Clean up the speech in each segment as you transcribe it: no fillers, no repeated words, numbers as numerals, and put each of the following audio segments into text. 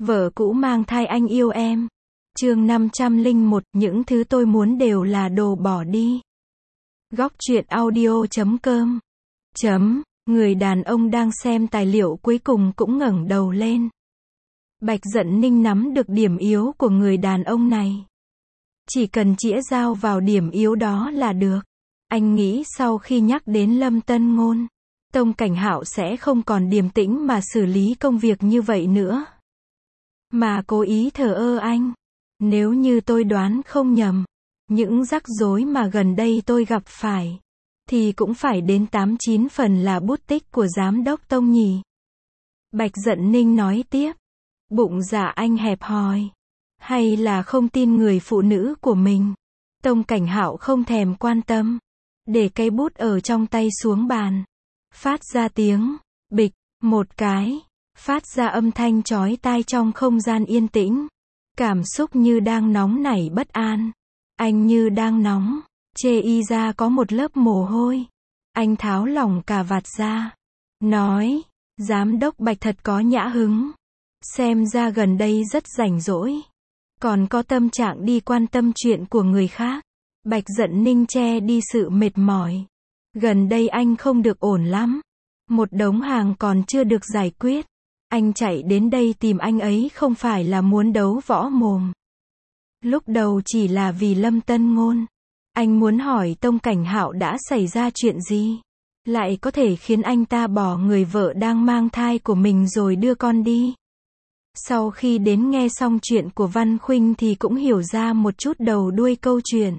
Vợ cũ mang thai anh yêu em. Chương 501, những thứ tôi muốn đều là đồ bỏ đi. Góc truyện audio.com. Người đàn ông đang xem tài liệu cuối cùng cũng ngẩng đầu lên. Bạch Dận Ninh nắm được điểm yếu của người đàn ông này. Chỉ cần chĩa dao vào điểm yếu đó là được. Anh nghĩ sau khi nhắc đến Lâm Tân Ngôn, Tông Cảnh Hạo sẽ không còn điềm tĩnh mà xử lý công việc như vậy nữa. Mà cố ý thờ ơ anh. Nếu như tôi đoán không nhầm, những rắc rối mà gần đây tôi gặp phải, thì cũng phải đến 8-9 phần là bút tích của giám đốc Tông nhỉ. Bạch Dận Ninh nói tiếp. Bụng dạ anh hẹp hòi. Hay là không tin người phụ nữ của mình? Tông Cảnh Hạo không thèm quan tâm. Để cây bút ở trong tay xuống bàn. Phát ra tiếng, bịch, một cái. Phát ra âm thanh chói tai trong không gian yên tĩnh. Cảm xúc như đang nóng nảy bất an. Anh như đang nóng. Chê y ra có một lớp mồ hôi. Anh tháo lỏng cà vạt ra. Nói, giám đốc Bạch thật có nhã hứng. Xem ra gần đây rất rảnh rỗi. Còn có tâm trạng đi quan tâm chuyện của người khác. Bạch Dận Ninh che đi sự mệt mỏi. Gần đây anh không được ổn lắm. Một đống hàng còn chưa được giải quyết. Anh chạy đến đây tìm anh ấy không phải là muốn đấu võ mồm. Lúc đầu chỉ là vì Lâm Tân Ngôn. Anh muốn hỏi Tông Cảnh Hạo đã xảy ra chuyện gì. Lại có thể khiến anh ta bỏ người vợ đang mang thai của mình rồi đưa con đi. Sau khi đến nghe xong chuyện của Văn Khuynh thì cũng hiểu ra một chút đầu đuôi câu chuyện.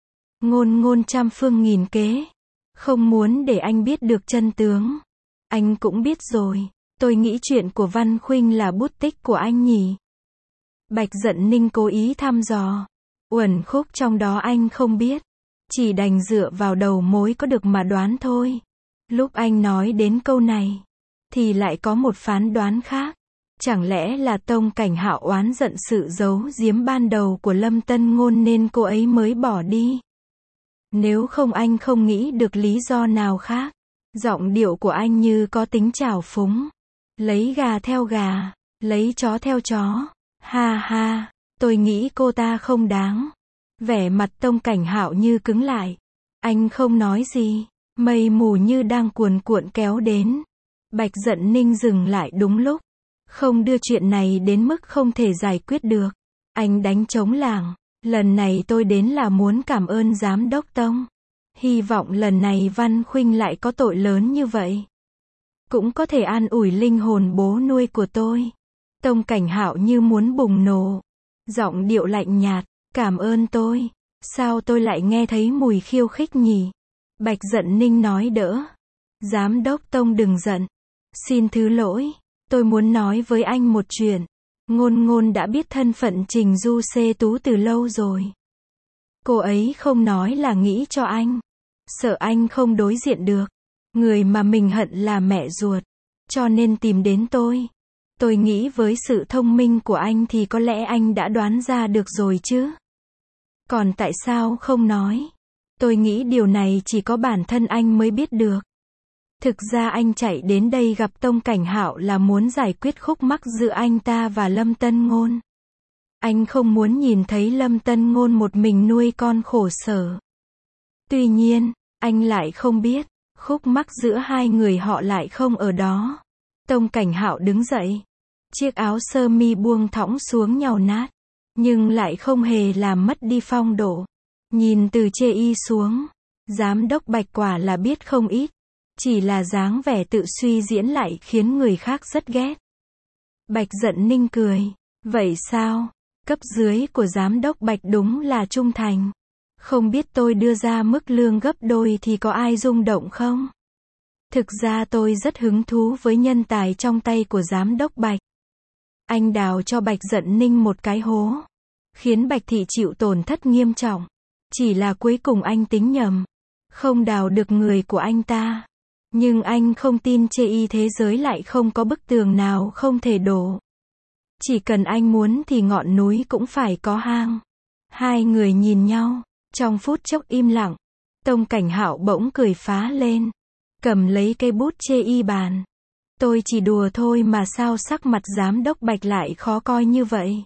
Ngôn trăm phương nghìn kế. Không muốn để anh biết được chân tướng. Anh cũng biết rồi. Tôi nghĩ chuyện của Văn Khuynh là bút tích của anh nhỉ. Bạch Dận Ninh cố ý thăm dò. Uẩn khúc trong đó anh không biết. Chỉ đành dựa vào đầu mối có được mà đoán thôi. Lúc anh nói đến câu này, thì lại có một phán đoán khác. Chẳng lẽ là Tông Cảnh Hạo oán giận sự giấu giếm ban đầu của Lâm Tân Ngôn nên cô ấy mới bỏ đi. Nếu không anh không nghĩ được lý do nào khác. Giọng điệu của anh như có tính trào phúng. Lấy gà theo gà, lấy chó theo chó. Ha ha, tôi nghĩ cô ta không đáng. Vẻ mặt Tông Cảnh Hạo như cứng lại. Anh không nói gì. Mây mù như đang cuồn cuộn kéo đến. Bạch Dận Ninh dừng lại đúng lúc. Không đưa chuyện này đến mức không thể giải quyết được. Anh đánh trống lảng. Lần này tôi đến là muốn cảm ơn giám đốc Tông. Hy vọng lần này Văn Khuynh lại có tội lớn như vậy. Cũng có thể an ủi linh hồn bố nuôi của tôi. Tông Cảnh Hạo như muốn bùng nổ. Giọng điệu lạnh nhạt. Cảm ơn tôi. Sao tôi lại nghe thấy mùi khiêu khích nhỉ? Bạch Dận Ninh nói đỡ. Giám đốc Tông đừng giận. Xin thứ lỗi. Tôi muốn nói với anh một chuyện. Ngôn đã biết thân phận Trình Du Xê Tú từ lâu rồi. Cô ấy không nói là nghĩ cho anh. Sợ anh không đối diện được. Người mà mình hận là mẹ ruột. Cho nên tìm đến tôi. Tôi nghĩ với sự thông minh của anh thì có lẽ anh đã đoán ra được rồi chứ. Còn tại sao không nói? Tôi nghĩ điều này chỉ có bản thân anh mới biết được. Thực ra anh chạy đến đây gặp Tông Cảnh Hạo là muốn giải quyết khúc mắc giữa anh ta và Lâm Tân Ngôn. Anh không muốn nhìn thấy Lâm Tân Ngôn một mình nuôi con khổ sở. Tuy nhiên, anh lại không biết, khúc mắc giữa hai người họ lại không ở đó. Tông Cảnh Hạo đứng dậy. Chiếc áo sơ mi buông thõng xuống nhàu nát. Nhưng lại không hề làm mất đi phong độ. Nhìn từ chê y xuống. Giám đốc Bạch quả là biết không ít. Chỉ là dáng vẻ tự suy diễn lại khiến người khác rất ghét. Bạch Dận Ninh cười. Vậy sao? Cấp dưới của giám đốc Bạch đúng là trung thành. Không biết tôi đưa ra mức lương gấp đôi thì có ai rung động không? Thực ra tôi rất hứng thú với nhân tài trong tay của giám đốc Bạch. Anh đào cho Bạch Dận Ninh một cái hố. Khiến Bạch Thị chịu tổn thất nghiêm trọng. Chỉ là cuối cùng anh tính nhầm. Không đào được người của anh ta. Nhưng anh không tin chê y thế giới lại không có bức tường nào không thể đổ. Chỉ cần anh muốn thì ngọn núi cũng phải có hang. Hai người nhìn nhau. Trong phút chốc im lặng. Tông Cảnh Hạo bỗng cười phá lên. Cầm lấy cây bút chê y bàn. Tôi chỉ đùa thôi mà sao sắc mặt giám đốc Bạch lại khó coi như vậy?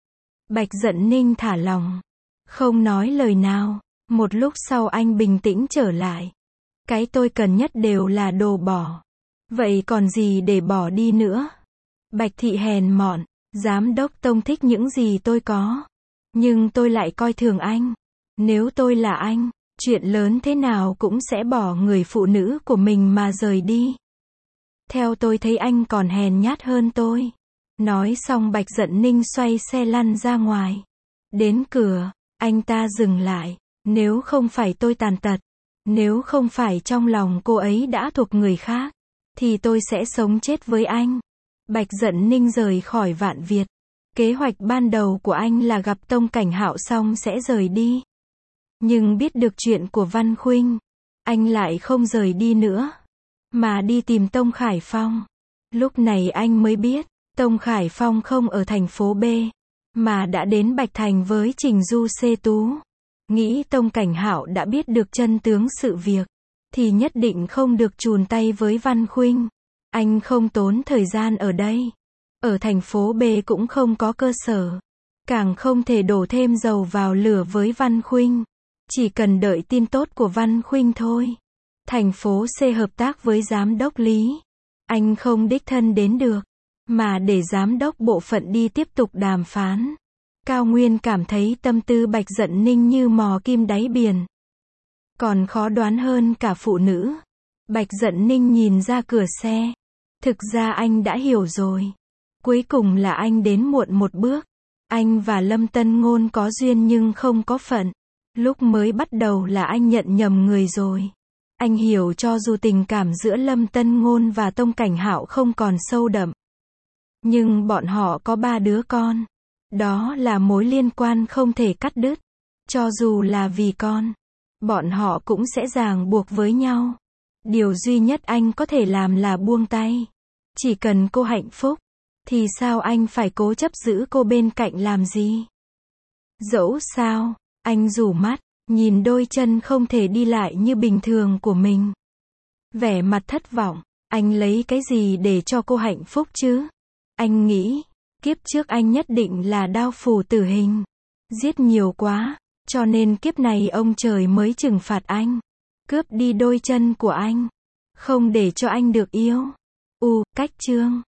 Bạch Dận Ninh thả lỏng, không nói lời nào. Một lúc sau anh bình tĩnh trở lại. Cái tôi cần nhất đều là đồ bỏ. Vậy còn gì để bỏ đi nữa? Bạch Thị hèn mọn, giám đốc Tông thích những gì tôi có. Nhưng tôi lại coi thường anh. Nếu tôi là anh, chuyện lớn thế nào cũng sẽ bỏ người phụ nữ của mình mà rời đi. Theo tôi thấy anh còn hèn nhát hơn tôi. Nói xong Bạch Dận Ninh xoay xe lăn ra ngoài. Đến cửa, anh ta dừng lại. Nếu không phải tôi tàn tật, nếu không phải trong lòng cô ấy đã thuộc người khác, thì tôi sẽ sống chết với anh. Bạch Dận Ninh rời khỏi Vạn Việt. Kế hoạch ban đầu của anh là gặp Tông Cảnh Hạo xong sẽ rời đi. Nhưng biết được chuyện của Văn Khuynh, anh lại không rời đi nữa, mà đi tìm Tông Khải Phong. Lúc này anh mới biết, Tông Khải Phong không ở thành phố B, mà đã đến Bạch Thành với Trình Du Xê Tú. Nghĩ Tông Cảnh Hạo đã biết được chân tướng sự việc, thì nhất định không được chùn tay với Văn Khuynh. Anh không tốn thời gian ở đây. Ở thành phố B cũng không có cơ sở. Càng không thể đổ thêm dầu vào lửa với Văn Khuynh. Chỉ cần đợi tin tốt của Văn Khuynh thôi. Thành phố C hợp tác với giám đốc Lý. Anh không đích thân đến được, mà để giám đốc bộ phận đi tiếp tục đàm phán. Cao Nguyên cảm thấy tâm tư Bạch Dận Ninh như mò kim đáy biển. Còn khó đoán hơn cả phụ nữ. Bạch Dận Ninh nhìn ra cửa xe. Thực ra anh đã hiểu rồi. Cuối cùng là anh đến muộn một bước. Anh và Lâm Tân Ngôn có duyên nhưng không có phận. Lúc mới bắt đầu là anh nhận nhầm người rồi. Anh hiểu cho dù tình cảm giữa Lâm Tân Ngôn và Tông Cảnh Hạo không còn sâu đậm, nhưng bọn họ có 3 đứa con. Đó là mối liên quan không thể cắt đứt. Cho dù là vì con, bọn họ cũng sẽ ràng buộc với nhau. Điều duy nhất anh có thể làm là buông tay. Chỉ cần cô hạnh phúc, thì sao anh phải cố chấp giữ cô bên cạnh làm gì? Dẫu sao, anh rủ mắt, nhìn đôi chân không thể đi lại như bình thường của mình. Vẻ mặt thất vọng, anh lấy cái gì để cho cô hạnh phúc chứ? Anh nghĩ, kiếp trước anh nhất định là đao phủ tử hình. Giết nhiều quá, cho nên kiếp này ông trời mới trừng phạt anh. Cướp đi đôi chân của anh. Không để cho anh được yêu. Cách chương